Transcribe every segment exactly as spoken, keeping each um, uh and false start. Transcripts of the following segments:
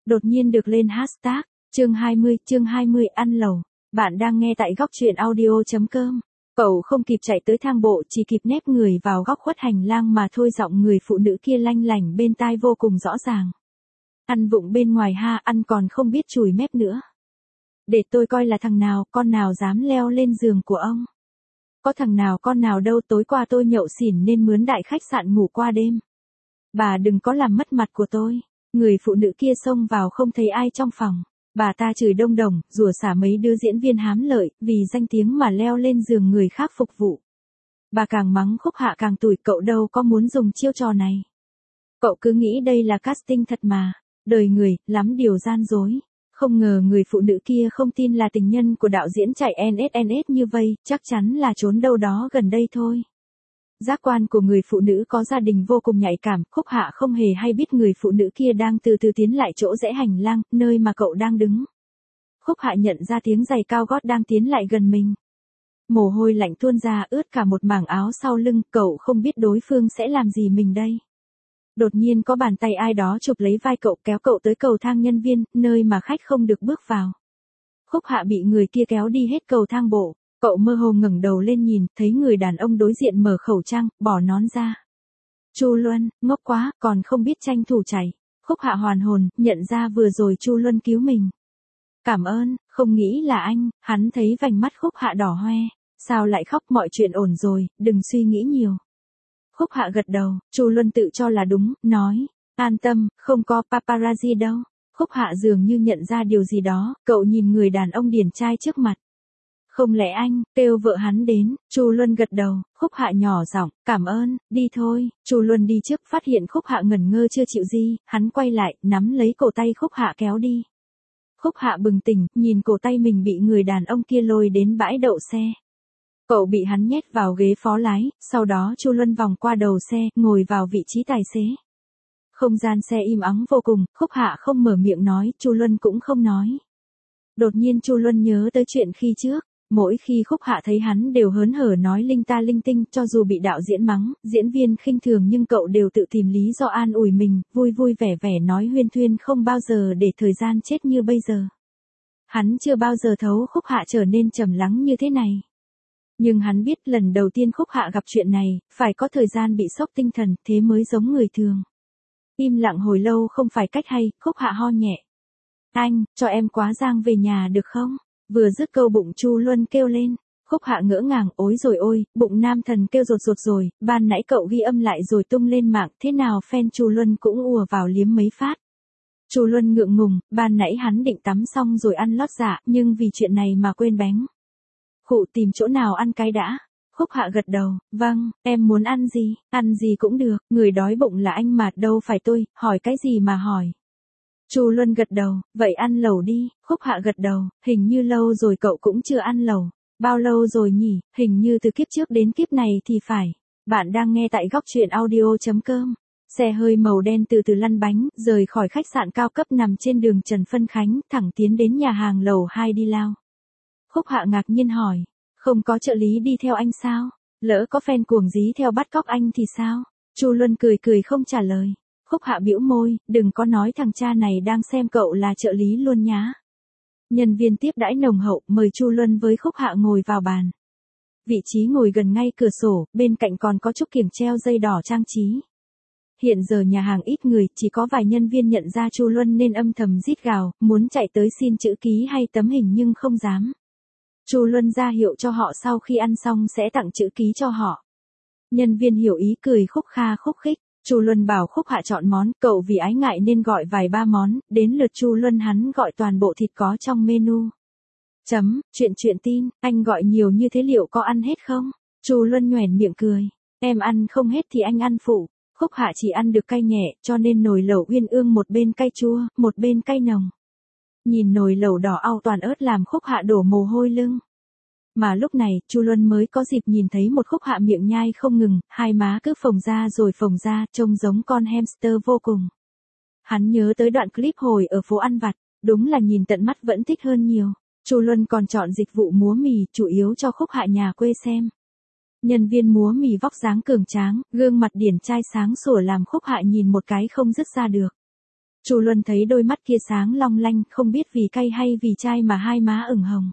đột nhiên được lên hashtag. Chương hai mươi, chương hai mươi ăn lẩu. Bạn đang nghe tại góc truyện audio.com. Cậu không kịp chạy tới thang bộ, chỉ kịp nép người vào góc khuất hành lang mà thôi, giọng người phụ nữ kia lanh lảnh bên tai vô cùng rõ ràng. Ăn vụng bên ngoài ha, ăn còn không biết chùi mép nữa. Để tôi coi là thằng nào, con nào dám leo lên giường của ông. Có thằng nào con nào đâu, tối qua tôi nhậu xỉn nên mướn đại khách sạn ngủ qua đêm. Bà đừng có làm mất mặt của tôi. Người phụ nữ kia xông vào không thấy ai trong phòng. Bà ta chửi đông đồng, rủa xả mấy đứa diễn viên hám lợi, vì danh tiếng mà leo lên giường người khác phục vụ. Bà càng mắng Khúc Hạ càng tủi, cậu đâu có muốn dùng chiêu trò này. Cậu cứ nghĩ đây là casting thật mà. Đời người, lắm điều gian dối. Không ngờ người phụ nữ kia không tin là tình nhân của đạo diễn chạy en ét en ét như vây, chắc chắn là trốn đâu đó gần đây thôi. Giác quan của người phụ nữ có gia đình vô cùng nhạy cảm, Khúc Hạ không hề hay biết người phụ nữ kia đang từ từ tiến lại chỗ rẽ hành lang, nơi mà cậu đang đứng. Khúc Hạ nhận ra tiếng giày cao gót đang tiến lại gần mình. Mồ hôi lạnh tuôn ra ướt cả một mảng áo sau lưng, cậu không biết đối phương sẽ làm gì mình đây. Đột nhiên có bàn tay ai đó chụp lấy vai cậu, kéo cậu tới cầu thang nhân viên, nơi mà khách không được bước vào. Khúc Hạ bị người kia kéo đi hết cầu thang bộ. Cậu mơ hồ ngẩng đầu lên nhìn, thấy người đàn ông đối diện mở khẩu trang, bỏ nón ra. Chu Luân, ngốc quá, còn không biết tranh thủ chạy. Khúc Hạ hoàn hồn, nhận ra vừa rồi Chu Luân cứu mình. Cảm ơn, không nghĩ là anh. Hắn thấy vành mắt Khúc Hạ đỏ hoe. Sao lại khóc, mọi chuyện ổn rồi, đừng suy nghĩ nhiều. Khúc Hạ gật đầu, Chu Luân tự cho là đúng, nói, an tâm, không có paparazzi đâu. Khúc Hạ dường như nhận ra điều gì đó, cậu nhìn người đàn ông điển trai trước mặt. Không lẽ anh, kêu vợ hắn đến. Chu Luân gật đầu, Khúc Hạ nhỏ giọng, cảm ơn, đi thôi. Chu Luân đi trước, phát hiện Khúc Hạ ngẩn ngơ chưa chịu gì, hắn quay lại, nắm lấy cổ tay Khúc Hạ kéo đi. Khúc Hạ bừng tỉnh, nhìn cổ tay mình bị người đàn ông kia lôi đến bãi đậu xe. Cậu bị hắn nhét vào ghế phó lái, sau đó Chu Luân vòng qua đầu xe, ngồi vào vị trí tài xế. Không gian xe im ắng vô cùng, Khúc Hạ không mở miệng nói, Chu Luân cũng không nói. Đột nhiên Chu Luân nhớ tới chuyện khi trước. Mỗi khi Khúc Hạ thấy hắn đều hớn hở nói linh ta linh tinh, cho dù bị đạo diễn mắng, diễn viên khinh thường nhưng cậu đều tự tìm lý do an ủi mình, vui vui vẻ vẻ nói huyên thuyên, không bao giờ để thời gian chết như bây giờ. Hắn chưa bao giờ thấu Khúc Hạ trở nên trầm lắng như thế này. Nhưng hắn biết lần đầu tiên Khúc Hạ gặp chuyện này, phải có thời gian bị sốc tinh thần, thế mới giống người thường. Im lặng hồi lâu không phải cách hay, Khúc Hạ ho nhẹ. Anh, cho em quá giang về nhà được không? Vừa dứt câu bụng Chu Luân kêu lên. Khúc Hạ ngỡ ngàng, ối rồi ôi, bụng nam thần kêu rột rột rồi, ban nãy cậu ghi âm lại rồi tung lên mạng, thế nào fan Chu Luân cũng ùa vào liếm mấy phát. Chu Luân ngượng ngùng, ban nãy hắn định tắm xong rồi ăn lót dạ, nhưng vì chuyện này mà quên bánh. Khụ, tìm chỗ nào ăn cái đã. Khúc Hạ gật đầu, vâng, em muốn ăn gì, ăn gì cũng được, người đói bụng là anh mà, đâu phải tôi, hỏi cái gì mà hỏi. Chu Luân gật đầu, vậy ăn lẩu đi. Khúc Hạ gật đầu, hình như lâu rồi cậu cũng chưa ăn lẩu. Bao lâu rồi nhỉ, hình như từ kiếp trước đến kiếp này thì phải. Bạn đang nghe tại góc truyện audio.com. Xe hơi màu đen từ từ lăn bánh, rời khỏi khách sạn cao cấp nằm trên đường Trần Phân Khánh, thẳng tiến đến nhà hàng lầu hai đi lao. Khúc Hạ ngạc nhiên hỏi, không có trợ lý đi theo anh sao? Lỡ có fan cuồng dí theo bắt cóc anh thì sao? Chu Luân cười cười không trả lời. Khúc Hạ bĩu môi, đừng có nói thằng cha này đang xem cậu là trợ lý luôn nhá. Nhân viên tiếp đãi nồng hậu, mời Chu Luân với Khúc Hạ ngồi vào bàn. Vị trí ngồi gần ngay cửa sổ, bên cạnh còn có chút kiềng treo dây đỏ trang trí. Hiện giờ nhà hàng ít người, chỉ có vài nhân viên nhận ra Chu Luân nên âm thầm rít gào, muốn chạy tới xin chữ ký hay tấm hình nhưng không dám. Chu Luân ra hiệu cho họ sau khi ăn xong sẽ tặng chữ ký cho họ. Nhân viên hiểu ý cười khúc kha khúc khích. Chu Luân bảo Khúc Hạ chọn món, cậu vì ái ngại nên gọi vài ba món, đến lượt Chu Luân hắn gọi toàn bộ thịt có trong menu. Chấm, chuyện chuyện tin, anh gọi nhiều như thế liệu có ăn hết không? Chu Luân nhoẻn miệng cười, em ăn không hết thì anh ăn phụ. Khúc Hạ chỉ ăn được cay nhẹ, cho nên nồi lẩu uyên ương một bên cay chua, một bên cay nồng. Nhìn nồi lẩu đỏ au toàn ớt làm Khúc Hạ đổ mồ hôi lưng. Mà lúc này, Chu Luân mới có dịp nhìn thấy một Khúc Hạ miệng nhai không ngừng, hai má cứ phồng ra rồi phồng ra, trông giống con hamster vô cùng. Hắn nhớ tới đoạn clip hồi ở phố ăn vặt, đúng là nhìn tận mắt vẫn thích hơn nhiều. Chu Luân còn chọn dịch vụ múa mì, chủ yếu cho Khúc Hạ nhà quê xem. Nhân viên múa mì vóc dáng cường tráng, gương mặt điển trai sáng sủa làm Khúc Hạ nhìn một cái không dứt ra được. Chu Luân thấy đôi mắt kia sáng long lanh, không biết vì cay hay vì chai mà hai má ửng hồng.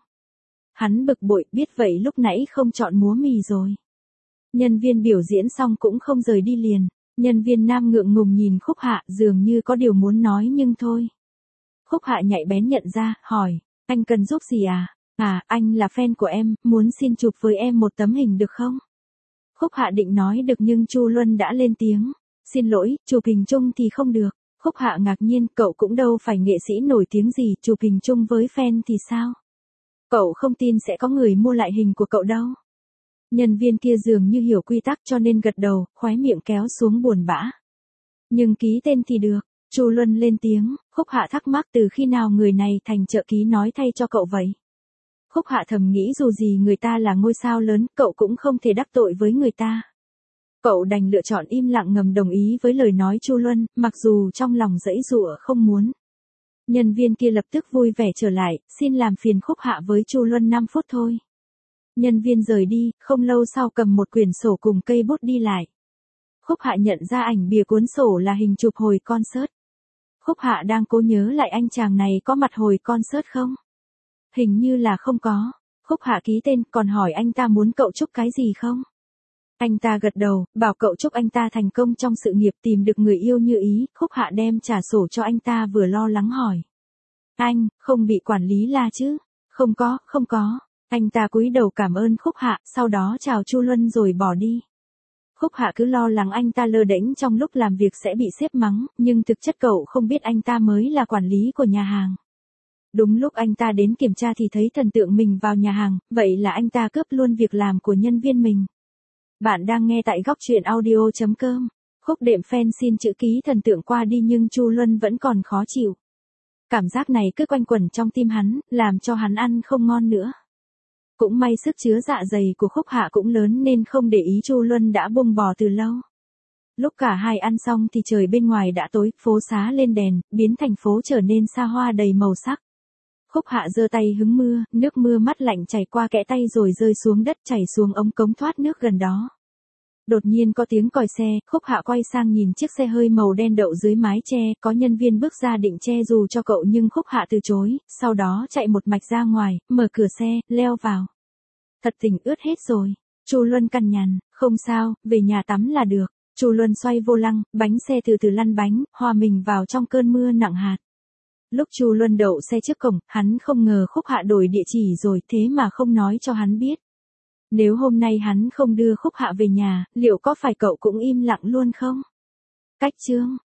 Hắn bực bội, biết vậy lúc nãy không chọn múa mì rồi. Nhân viên biểu diễn xong cũng không rời đi liền. Nhân viên nam ngượng ngùng nhìn Khúc Hạ, dường như có điều muốn nói nhưng thôi. Khúc Hạ nhạy bén nhận ra, hỏi, anh cần giúp gì à? À, anh là fan của em, muốn xin chụp với em một tấm hình được không? Khúc Hạ định nói được nhưng Chu Luân đã lên tiếng. Xin lỗi, chụp hình chung thì không được. Khúc Hạ ngạc nhiên, cậu cũng đâu phải nghệ sĩ nổi tiếng gì, chụp hình chung với fan thì sao? Cậu không tin sẽ có người mua lại hình của cậu đâu. Nhân viên kia dường như hiểu quy tắc cho nên gật đầu, khóe miệng kéo xuống buồn bã. Nhưng ký tên thì được. Chu Luân lên tiếng, Khúc Hạ thắc mắc từ khi nào người này thành trợ ký nói thay cho cậu vậy. Khúc Hạ thầm nghĩ dù gì người ta là ngôi sao lớn, cậu cũng không thể đắc tội với người ta. Cậu đành lựa chọn im lặng ngầm đồng ý với lời nói Chu Luân, mặc dù trong lòng giãy giụa không muốn. Nhân viên kia lập tức vui vẻ trở lại, xin làm phiền Khúc Hạ với Chu Luân năm phút thôi. Nhân viên rời đi, không lâu sau cầm một quyển sổ cùng cây bút đi lại. Khúc Hạ nhận ra ảnh bìa cuốn sổ là hình chụp hồi concert. Khúc Hạ đang cố nhớ lại anh chàng này có mặt hồi concert không? Hình như là không có. Khúc Hạ ký tên, còn hỏi anh ta muốn cậu chúc cái gì không? Anh ta gật đầu, bảo cậu chúc anh ta thành công trong sự nghiệp tìm được người yêu như ý. Khúc Hạ đem trả sổ cho anh ta vừa lo lắng hỏi. Anh, không bị quản lý la chứ? Không có, không có. Anh ta cúi đầu cảm ơn Khúc Hạ, sau đó chào Chu Luân rồi bỏ đi. Khúc Hạ cứ lo lắng anh ta lơ đễnh trong lúc làm việc sẽ bị sếp mắng, nhưng thực chất cậu không biết anh ta mới là quản lý của nhà hàng. Đúng lúc anh ta đến kiểm tra thì thấy thần tượng mình vào nhà hàng, vậy là anh ta cướp luôn việc làm của nhân viên mình. Bạn đang nghe tại góc truyện audio chấm com. Khúc Đệm fan xin chữ ký thần tượng qua đi nhưng Chu Luân vẫn còn khó chịu. Cảm giác này cứ quanh quẩn trong tim hắn, làm cho hắn ăn không ngon nữa. Cũng may sức chứa dạ dày của Khúc Hạ cũng lớn nên không để ý Chu Luân đã buông bò từ lâu. Lúc cả hai ăn xong thì trời bên ngoài đã tối, phố xá lên đèn, biến thành phố trở nên xa hoa đầy màu sắc. Khúc Hạ giơ tay hứng mưa, nước mưa mát lạnh chảy qua kẽ tay rồi rơi xuống đất chảy xuống ống cống thoát nước gần đó. Đột nhiên có tiếng còi xe, Khúc Hạ quay sang nhìn chiếc xe hơi màu đen đậu dưới mái che, có nhân viên bước ra định che dù cho cậu nhưng Khúc Hạ từ chối, sau đó chạy một mạch ra ngoài, mở cửa xe, leo vào. Thật tình ướt hết rồi. Chu Luân cằn nhằn, không sao, về nhà tắm là được. Chu Luân xoay vô lăng, bánh xe từ từ lăn bánh, hòa mình vào trong cơn mưa nặng hạt. Lúc Chu Luân đậu xe trước cổng, hắn không ngờ Khúc Hạ đổi địa chỉ rồi, thế mà không nói cho hắn biết. Nếu hôm nay hắn không đưa Khúc Hạ về nhà, liệu có phải cậu cũng im lặng luôn không? Cách chương